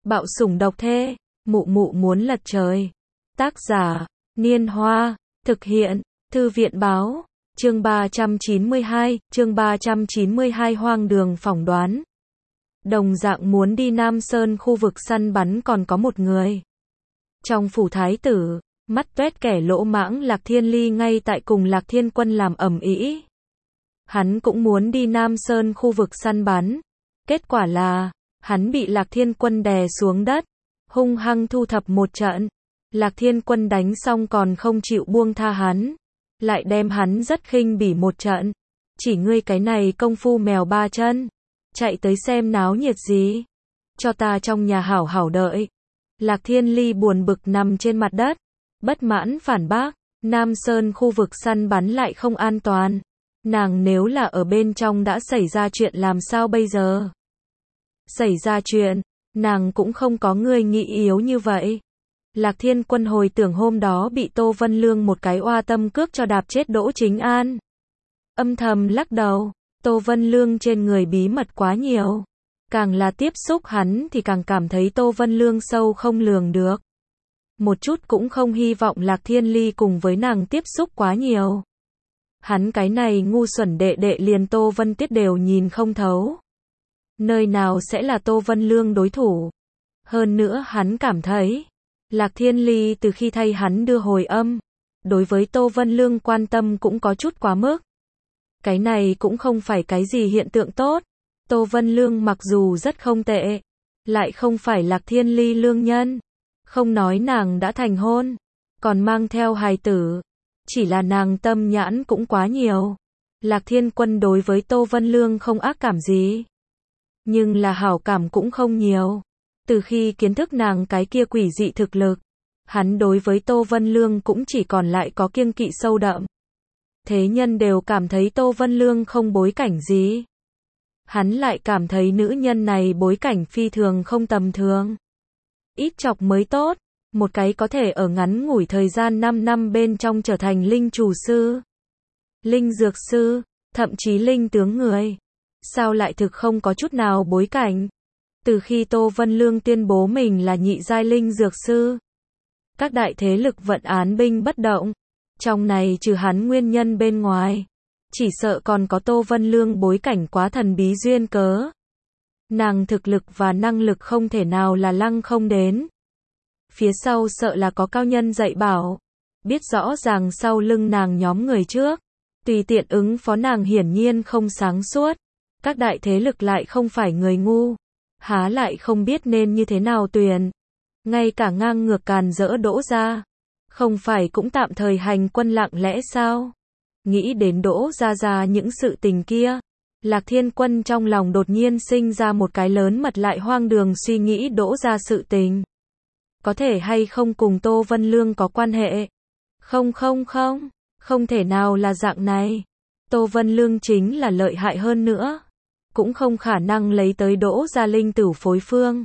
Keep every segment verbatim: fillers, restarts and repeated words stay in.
Bạo sủng độc thê, mụ mụ muốn lật trời. Tác giả, Niên Hoa, thực hiện, Thư viện báo, chương ba trăm chín mươi hai, chương ba trăm chín mươi hai hoang đường phỏng đoán. Đồng dạng muốn đi Nam Sơn khu vực săn bắn còn có một người. Trong phủ thái tử, mắt toét kẻ lỗ mãng Lạc Thiên Ly ngay tại cùng Lạc Thiên Quân làm ầm ĩ. Hắn cũng muốn đi Nam Sơn khu vực săn bắn. Kết quả là, hắn bị Lạc Thiên Quân đè xuống đất, hung hăng thu thập một trận. Lạc Thiên Quân đánh xong còn không chịu buông tha hắn, lại đem hắn rất khinh bỉ một trận. Chỉ ngươi cái này công phu mèo ba chân, chạy tới xem náo nhiệt gì, cho ta trong nhà hảo hảo đợi. Lạc Thiên Ly buồn bực nằm trên mặt đất, bất mãn phản bác, Nam Sơn khu vực săn bắn lại không an toàn. Nàng nếu là ở bên trong đã xảy ra chuyện làm sao bây giờ? Xảy ra chuyện, nàng cũng không có người nghĩ yếu như vậy. Lạc Thiên Quân hồi tưởng hôm đó bị Tô Vân Lương một cái oa tâm cước cho đạp chết Đỗ Chính An. Âm thầm lắc đầu, Tô Vân Lương trên người bí mật quá nhiều. Càng là tiếp xúc hắn thì càng cảm thấy Tô Vân Lương sâu không lường được. Một chút cũng không hy vọng Lạc Thiên Ly cùng với nàng tiếp xúc quá nhiều. Hắn cái này ngu xuẩn đệ đệ liền Tô Vân Tiết đều nhìn không thấu. Nơi nào sẽ là Tô Vân Lương đối thủ? Hơn nữa hắn cảm thấy, Lạc Thiên Ly từ khi thay hắn đưa hồi âm, đối với Tô Vân Lương quan tâm cũng có chút quá mức. Cái này cũng không phải cái gì hiện tượng tốt. Tô Vân Lương mặc dù rất không tệ, lại không phải Lạc Thiên Ly lương nhân. Không nói nàng đã thành hôn, còn mang theo hài tử. Chỉ là nàng tâm nhãn cũng quá nhiều. Lạc Thiên Quân đối với Tô Vân Lương không ác cảm gì, nhưng là hảo cảm cũng không nhiều. Từ khi kiến thức nàng cái kia quỷ dị thực lực, hắn đối với Tô Vân Lương cũng chỉ còn lại có kiêng kỵ sâu đậm. Thế nhân đều cảm thấy Tô Vân Lương không bối cảnh gì. Hắn lại cảm thấy nữ nhân này bối cảnh phi thường không tầm thường. Ít chọc mới tốt, một cái có thể ở ngắn ngủi thời gian năm năm bên trong trở thành linh chủ sư, linh dược sư, thậm chí linh tướng người. Sao lại thực không có chút nào bối cảnh? Từ khi Tô Vân Lương tuyên bố mình là nhị giai linh dược sư, các đại thế lực vận án binh bất động. Trong này trừ hắn nguyên nhân bên ngoài, chỉ sợ còn có Tô Vân Lương bối cảnh quá thần bí duyên cớ. Nàng thực lực và năng lực không thể nào là lăng không đến. Phía sau sợ là có cao nhân dạy bảo. Biết rõ ràng sau lưng nàng nhóm người trước, tùy tiện ứng phó nàng hiển nhiên không sáng suốt. Các đại thế lực lại không phải người ngu, há lại không biết nên như thế nào tuyển. Ngay cả ngang ngược càn rỡ Đỗ gia, không phải cũng tạm thời hành quân lặng lẽ sao? Nghĩ đến Đỗ gia gia những sự tình kia, Lạc Thiên Quân trong lòng đột nhiên sinh ra một cái lớn mật lại hoang đường suy nghĩ. Đỗ gia sự tình có thể hay không cùng Tô Vân Lương có quan hệ? Không không không, không thể nào là dạng này. Tô Vân Lương chính là lợi hại hơn nữa, cũng không khả năng lấy tới Đỗ gia linh tử phối phương.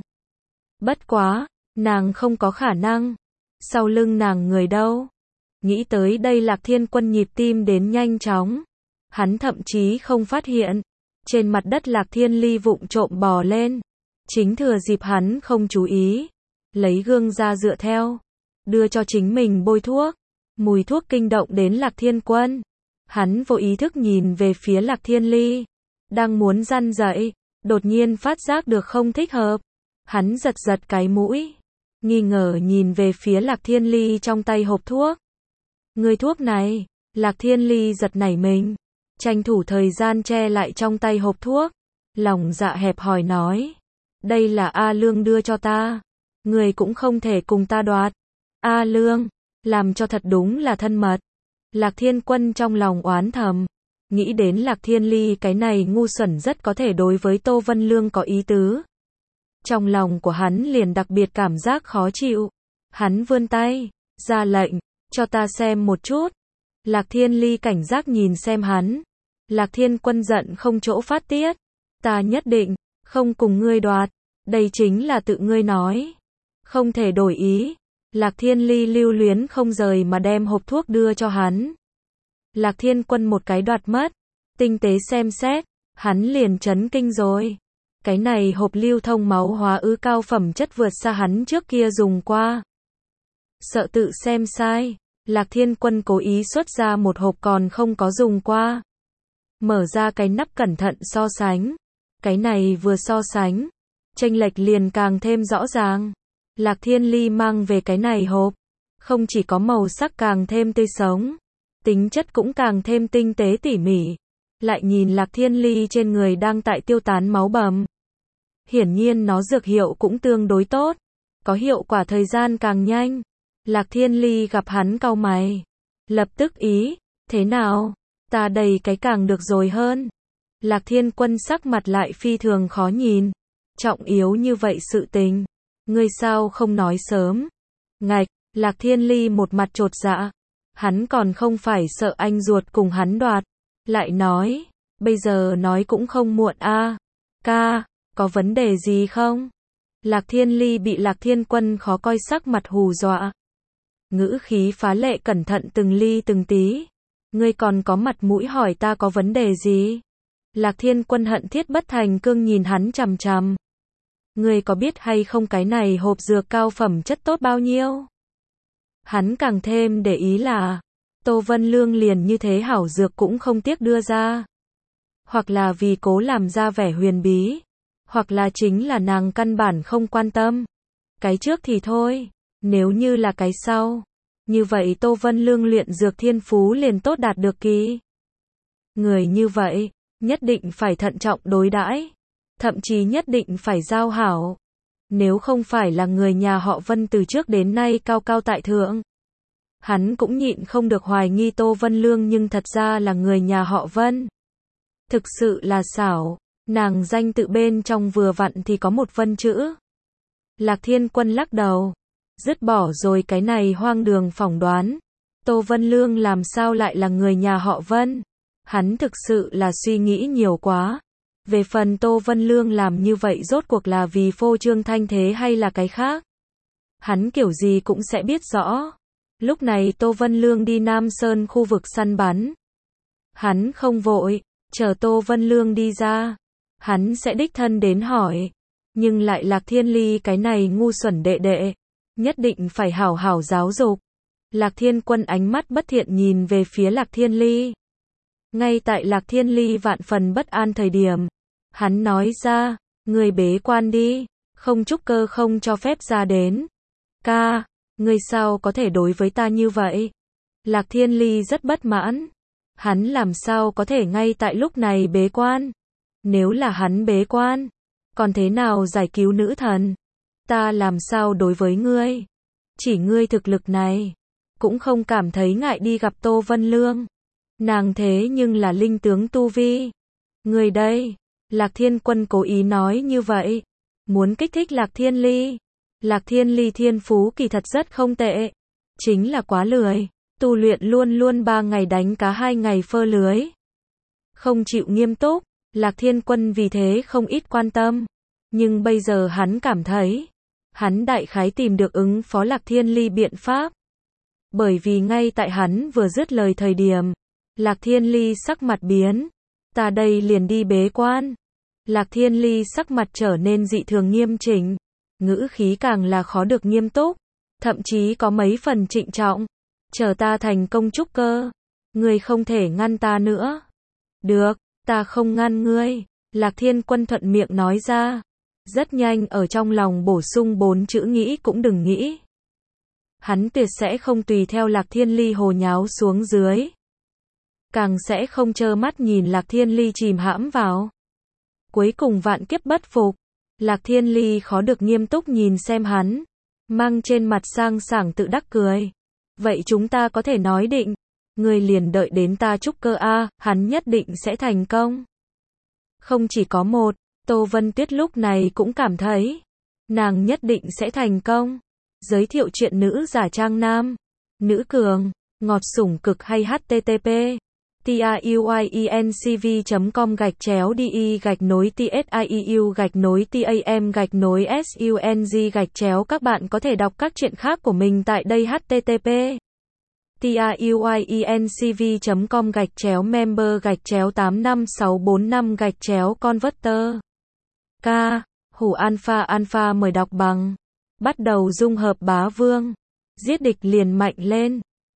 Bất quá, nàng không có khả năng. Sau lưng nàng người đâu? Nghĩ tới đây Lạc Thiên Quân nhịp tim đến nhanh chóng. Hắn thậm chí không phát hiện. Trên mặt đất Lạc Thiên Ly vụng trộm bò lên. Chính thừa dịp hắn không chú ý, lấy gương ra dựa theo, đưa cho chính mình bôi thuốc. Mùi thuốc kinh động đến Lạc Thiên Quân. Hắn vô ý thức nhìn về phía Lạc Thiên Ly, đang muốn răn dậy, đột nhiên phát giác được không thích hợp. Hắn giật giật cái mũi, nghi ngờ nhìn về phía Lạc Thiên Ly trong tay hộp thuốc. Người thuốc này? Lạc Thiên Ly giật nảy mình, tranh thủ thời gian che lại trong tay hộp thuốc, lòng dạ hẹp hòi nói, đây là A Lương đưa cho ta, người cũng không thể cùng ta đoạt. A Lương, làm cho thật đúng là thân mật. Lạc Thiên Quân trong lòng oán thầm, nghĩ đến Lạc Thiên Ly cái này ngu xuẩn rất có thể đối với Tô Vân Lương có ý tứ. Trong lòng của hắn liền đặc biệt cảm giác khó chịu. Hắn vươn tay, ra lệnh, cho ta xem một chút. Lạc Thiên Ly cảnh giác nhìn xem hắn. Lạc Thiên Quân giận không chỗ phát tiết. Ta nhất định, không cùng ngươi đoạt. Đây chính là tự ngươi nói. Không thể đổi ý. Lạc Thiên Ly lưu luyến không rời mà đem hộp thuốc đưa cho hắn. Lạc Thiên Quân một cái đoạt mất. Tinh tế xem xét, hắn liền chấn kinh rồi. Cái này hộp lưu thông máu hóa ứ cao phẩm chất vượt xa hắn trước kia dùng qua. Sợ tự xem sai, Lạc Thiên Quân cố ý xuất ra một hộp còn không có dùng qua. Mở ra cái nắp cẩn thận so sánh. Cái này vừa so sánh, chênh lệch liền càng thêm rõ ràng. Lạc Thiên Ly mang về cái này hộp, không chỉ có màu sắc càng thêm tươi sống, tính chất cũng càng thêm tinh tế tỉ mỉ. Lại nhìn Lạc Thiên Ly trên người đang tại tiêu tán máu bầm. Hiển nhiên nó dược hiệu cũng tương đối tốt, có hiệu quả thời gian càng nhanh. Lạc Thiên Ly gặp hắn cau mày, lập tức ý, thế nào, ta đầy cái càng được rồi hơn. Lạc Thiên Quân sắc mặt lại phi thường khó nhìn, trọng yếu như vậy sự tình, ngươi sao không nói sớm. Ngạch, Lạc Thiên Ly một mặt chột dạ, hắn còn không phải sợ anh ruột cùng hắn đoạt, lại nói, bây giờ nói cũng không muộn a. À. Ca, có vấn đề gì không? Lạc Thiên Ly bị Lạc Thiên Quân khó coi sắc mặt hù dọa. Ngữ khí phá lệ cẩn thận từng ly từng tí. Ngươi còn có mặt mũi hỏi ta có vấn đề gì? Lạc Thiên Quân hận thiết bất thành cương nhìn hắn chằm chằm. Ngươi có biết hay không cái này hộp dược cao phẩm chất tốt bao nhiêu? Hắn càng thêm để ý là, Tô Vân Lương liền như thế hảo dược cũng không tiếc đưa ra. Hoặc là vì cố làm ra vẻ huyền bí, hoặc là chính là nàng căn bản không quan tâm. Cái trước thì thôi, nếu như là cái sau, như vậy Tô Vân Lương luyện dược thiên phú liền tốt đạt được kỳ. Người như vậy, nhất định phải thận trọng đối đãi, thậm chí nhất định phải giao hảo. Nếu không phải là người nhà họ Vân từ trước đến nay cao cao tại thượng, hắn cũng nhịn không được hoài nghi Tô Vân Lương nhưng thật ra là người nhà họ Vân. Thực sự là xảo, nàng danh tự bên trong vừa vặn thì có một Vân chữ. Lạc Thiên Quân lắc đầu, dứt bỏ rồi cái này hoang đường phỏng đoán. Tô Vân Lương làm sao lại là người nhà họ Vân? Hắn thực sự là suy nghĩ nhiều quá. Về phần Tô Vân Lương làm như vậy rốt cuộc là vì phô trương thanh thế hay là cái khác? Hắn kiểu gì cũng sẽ biết rõ. Lúc này Tô Vân Lương đi Nam Sơn khu vực săn bắn. Hắn không vội, chờ Tô Vân Lương đi ra, hắn sẽ đích thân đến hỏi. Nhưng lại Lạc Thiên Ly cái này ngu xuẩn đệ đệ, nhất định phải hảo hảo giáo dục. Lạc Thiên Quân ánh mắt bất thiện nhìn về phía Lạc Thiên Ly. Ngay tại Lạc Thiên Ly vạn phần bất an thời điểm, hắn nói ra, người bế quan đi, không trúc cơ không cho phép ra đến. Ca, ngươi sao có thể đối với ta như vậy? Lạc Thiên Ly rất bất mãn. Hắn làm sao có thể ngay tại lúc này bế quan? Nếu là hắn bế quan, còn thế nào giải cứu nữ thần? Ta làm sao đối với ngươi? Chỉ ngươi thực lực này, cũng không cảm thấy ngại đi gặp Tô Vân Lương. Nàng thế nhưng là linh tướng tu vi. Ngươi đây, Lạc Thiên Quân cố ý nói như vậy, muốn kích thích Lạc Thiên Ly. Lạc Thiên Ly thiên phú kỳ thật rất không tệ, chính là quá lười, tu luyện luôn luôn ba ngày đánh cá hai ngày phơ lưới. Không chịu nghiêm túc, Lạc Thiên Quân vì thế không ít quan tâm. Nhưng bây giờ hắn cảm thấy, hắn đại khái tìm được ứng phó Lạc Thiên Ly biện pháp. Bởi vì ngay tại hắn vừa dứt lời thời điểm, Lạc Thiên Ly sắc mặt biến. Ta đây liền đi bế quan. Lạc Thiên Ly sắc mặt trở nên dị thường nghiêm chỉnh, ngữ khí càng là khó được nghiêm túc, thậm chí có mấy phần trịnh trọng. Chờ ta thành công trúc cơ, ngươi không thể ngăn ta nữa. Được, ta không ngăn ngươi. Lạc Thiên Quân thuận miệng nói ra. Rất nhanh ở trong lòng bổ sung bốn chữ nghĩ cũng đừng nghĩ. Hắn tuyệt sẽ không tùy theo Lạc Thiên Ly hồ nháo xuống dưới. Càng sẽ không trơ mắt nhìn Lạc Thiên Ly chìm hãm vào. Cuối cùng vạn kiếp bất phục. Lạc Thiên Ly khó được nghiêm túc nhìn xem hắn, mang trên mặt sang sảng tự đắc cười. Vậy chúng ta có thể nói định, ngươi liền đợi đến ta trúc cơ a, hắn nhất định sẽ thành công. Không chỉ có một, Tô Vân Tuyết lúc này cũng cảm thấy, nàng nhất định sẽ thành công. Giới thiệu chuyện nữ giả trang nam, nữ cường, ngọt sủng cực hay http tiuyencv.com gạch chéo đi gạch nối tsiu gạch nối tam gạch nối sung gạch chéo. Các bạn có thể đọc các chuyện khác của mình tại đây. Http tiuyencv.com gạch chéo member gạch chéo tám năm sáu bốn năm gạch chéo converter Ca, hủ alpha alpha mời đọc bằng. Bắt đầu dung hợp bá vương. Giết địch liền mạnh lên.